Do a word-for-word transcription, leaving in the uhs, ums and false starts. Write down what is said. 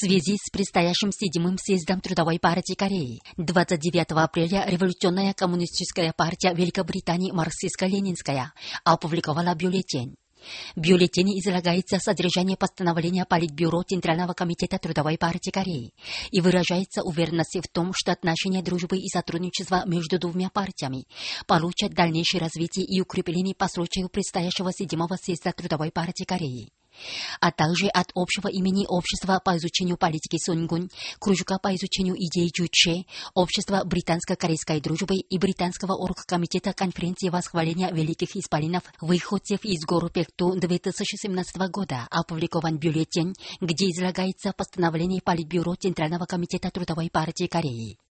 связи с предстоящим седьмым съездом Трудовой партии Кореи двадцать девятого апреля Революционная коммунистическая партия Великобритании марксистско-ленинская опубликовала бюллетень. В бюллетене излагается содержание постановления Политбюро Центрального комитета Трудовой партии Кореи и выражается уверенность в том, что отношения дружбы и сотрудничества между двумя партиями получат дальнейшее развитие и укрепление по случаю предстоящего седьмого съезда Трудовой партии Кореи, а также от общего имени Общества по изучению политики Сунгун, Кружка по изучению идей Джуче, Общества британско-корейской дружбы и Британского оргкомитета конференции восхваления великих исполинов выходцев из гор Пехту две тысячи семнадцатого года опубликован бюллетень, где излагается постановление Политбюро Центрального комитета Трудовой партии Кореи.